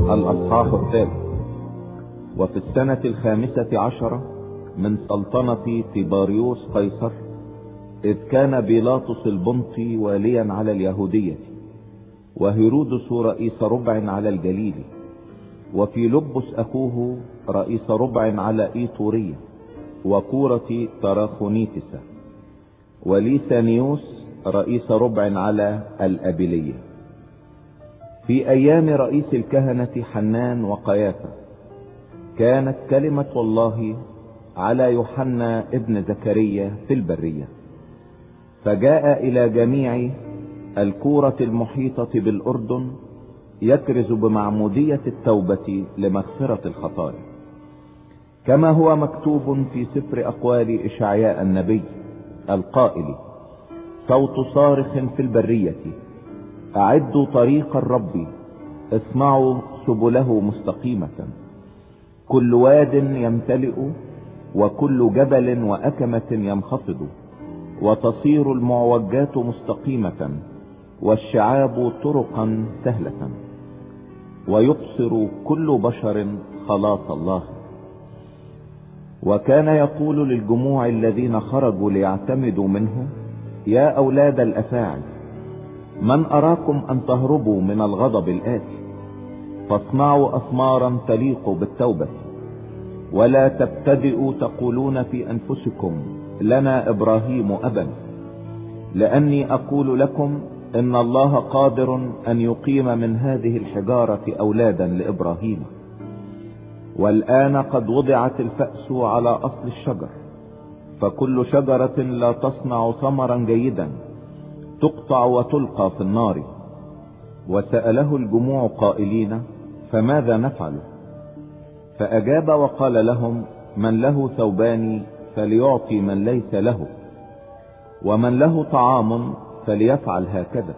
الأصحاح الثالث. وفي السنة 15 من سلطنة تيباريوس قيصر، إذ كان بيلاطس البنطي واليا على اليهودية، وهيرودس رئيس ربع على الجليل، وفي لبس أخوه رئيس ربع على إيطورية وكورة تراخونيتسة، وليسانيوس رئيس ربع على الأبيلية. في أيام رئيس الكهنة حنان وقيافة كانت كلمة الله على يوحنا ابن زكريا في البرية، فجاء إلى جميع الكورة المحيطة بالأردن يكرز بمعمودية التوبة لمغفرة الخطايا، كما هو مكتوب في سفر أقوال إشعياء النبي القائل: صوت صارخ في البرية، أعدوا طريق الرب، اصنعوا سبله مستقيمة، كل واد يمتلئ وكل جبل وأكمة ينخفض، وتصير المعوجات مستقيمة والشعاب طرقا سهلة، ويبصر كل بشر خلاص الله. وكان يقول للجموع الذين خرجوا ليعتمدوا منه: يا أولاد الأفاعي، من أراكم أن تهربوا من الغضب الآتي؟ فاصنعوا أثمارا تليق بالتوبة، ولا تبتدئوا تقولون في أنفسكم: لنا إبراهيم أبا، لأني أقول لكم إن الله قادر أن يقيم من هذه الحجارة أولادا لإبراهيم. والآن قد وضعت الفأس على أصل الشجر، فكل شجرة لا تصنع ثمرا جيدا تقطع وتلقى في النار. وسأله الجموع قائلين: فماذا نفعل؟ فأجاب وقال لهم: من له ثوبان فليعطي من ليس له، ومن له طعام فليفعل هكذا.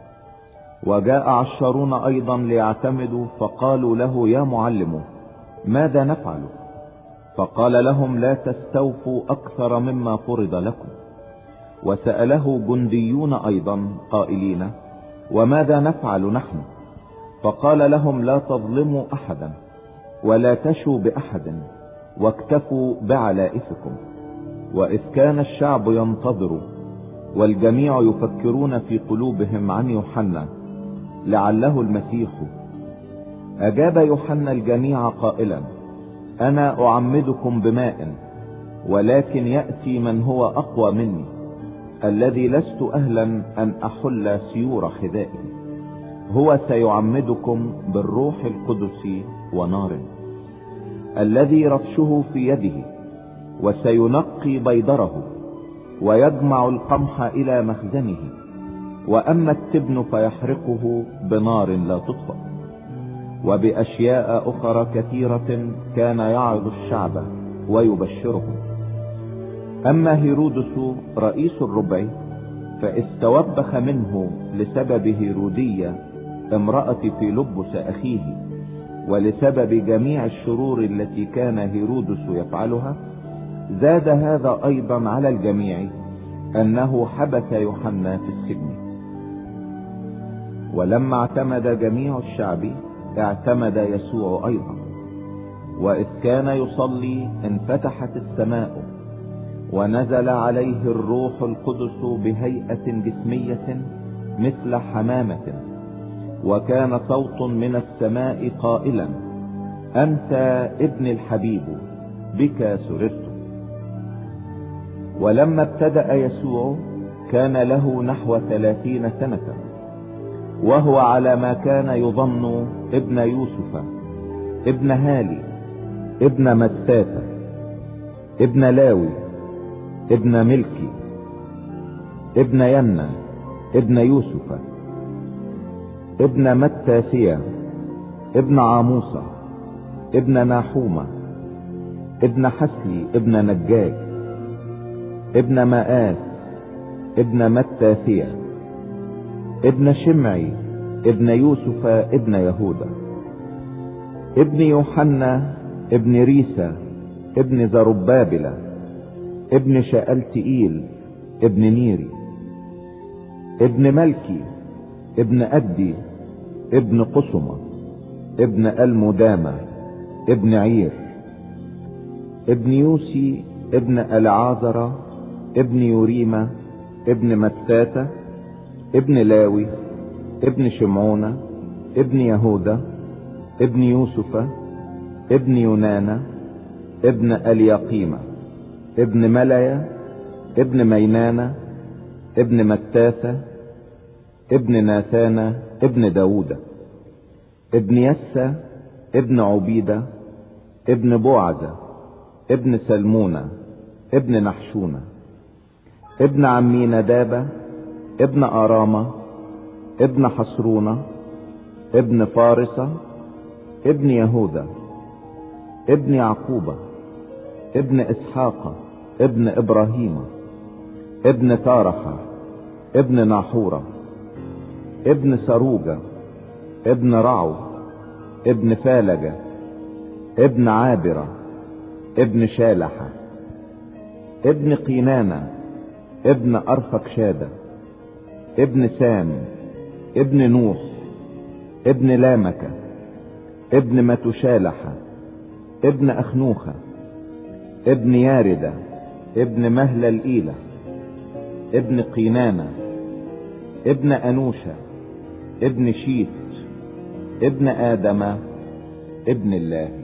وجاء عشرون أيضا ليعتمدوا، فقالوا له: يا معلم، ماذا نفعل؟ فقال لهم: لا تستوفوا أكثر مما فرض لكم. وسأله جنديون أيضا قائلين: وماذا نفعل نحن؟ فقال لهم: لا تظلموا أحدا، ولا تشوا بأحد، واكتفوا بعلائفكم. وإذ كان الشعب ينتظر والجميع يفكرون في قلوبهم عن يوحنا لعله المسيح، أجاب يوحنا الجميع قائلا: أنا أعمدكم بماء، ولكن يأتي من هو أقوى مني، الذي لست أهلا أن أحل سيور حذائه، هو سيعمدكم بالروح القدس ونار، الذي رفشه في يده، وسينقي بيضره ويجمع القمح إلى مخزنه، وأما التبن فيحرقه بنار لا تطفأ. وبأشياء أخرى كثيرة كان يعظ الشعب ويبشرهم. أما هيرودس رئيس الربع فاستوبخ منه لسبب هيرودية امرأة فيلبس أخيه، ولسبب جميع الشرور التي كان هيرودس يفعلها. زاد هذا أيضا على الجميع أنه حبس يوحنا في السجن. ولما اعتمد جميع الشعب اعتمد يسوع أيضا، وإذ كان يصلي انفتحت السماء، ونزل عليه الروح القدس بهيئة جسمية مثل حمامة، وكان صوت من السماء قائلا: أنت ابن الحبيب، بك سررت. ولما ابتدأ يسوع كان له نحو 30 سنة، وهو على ما كان يظن ابن يوسف، ابن هالي، ابن متساتا، ابن لاوي، ابن ملكي، ابن ينا، ابن يوسف، ابن متاسيا، ابن عاموسة، ابن ناحومة، ابن حسلي، ابن نجاج، ابن مآس، ابن متاسيا، ابن شمعي، ابن يوسف، ابن يهودا، ابن يوحنا، ابن ريسا، ابن زربابل، ابن شألتئيل، ابن نيري، ابن ملكي، ابن أدي، ابن قسمة، ابن المدامة ابن عير، ابن يوسي ابن العازر ابن يوريمة ابن متاتة ابن لاوي ابن شمعون ابن يهوذا ابن يوسف ابن يونانا ابن اليقيمة ابن ملايا ابن مينانا ابن متاثة ابن ناثانا ابن داود ابن يسى ابن عبيدة ابن بوعزة ابن سلمونة ابن نحشونة ابن عمي ندابة ابن أرامة ابن حصرونة ابن فارسة ابن يهوذا ابن يعقوبة ابن إسحاق ابن إبراهيم ابن تارحة ابن ناحورة ابن سروجة ابن رعو ابن فالجة ابن عابرة ابن شالحة ابن قينانة ابن أرفكشادة ابن سام ابن نوح ابن لامكة ابن متشالحة ابن أخنوخة ابن ياردة ابن مهللئيلة ابن قينانة ابن أنوشة ابن شيت ابن آدم ابن الله.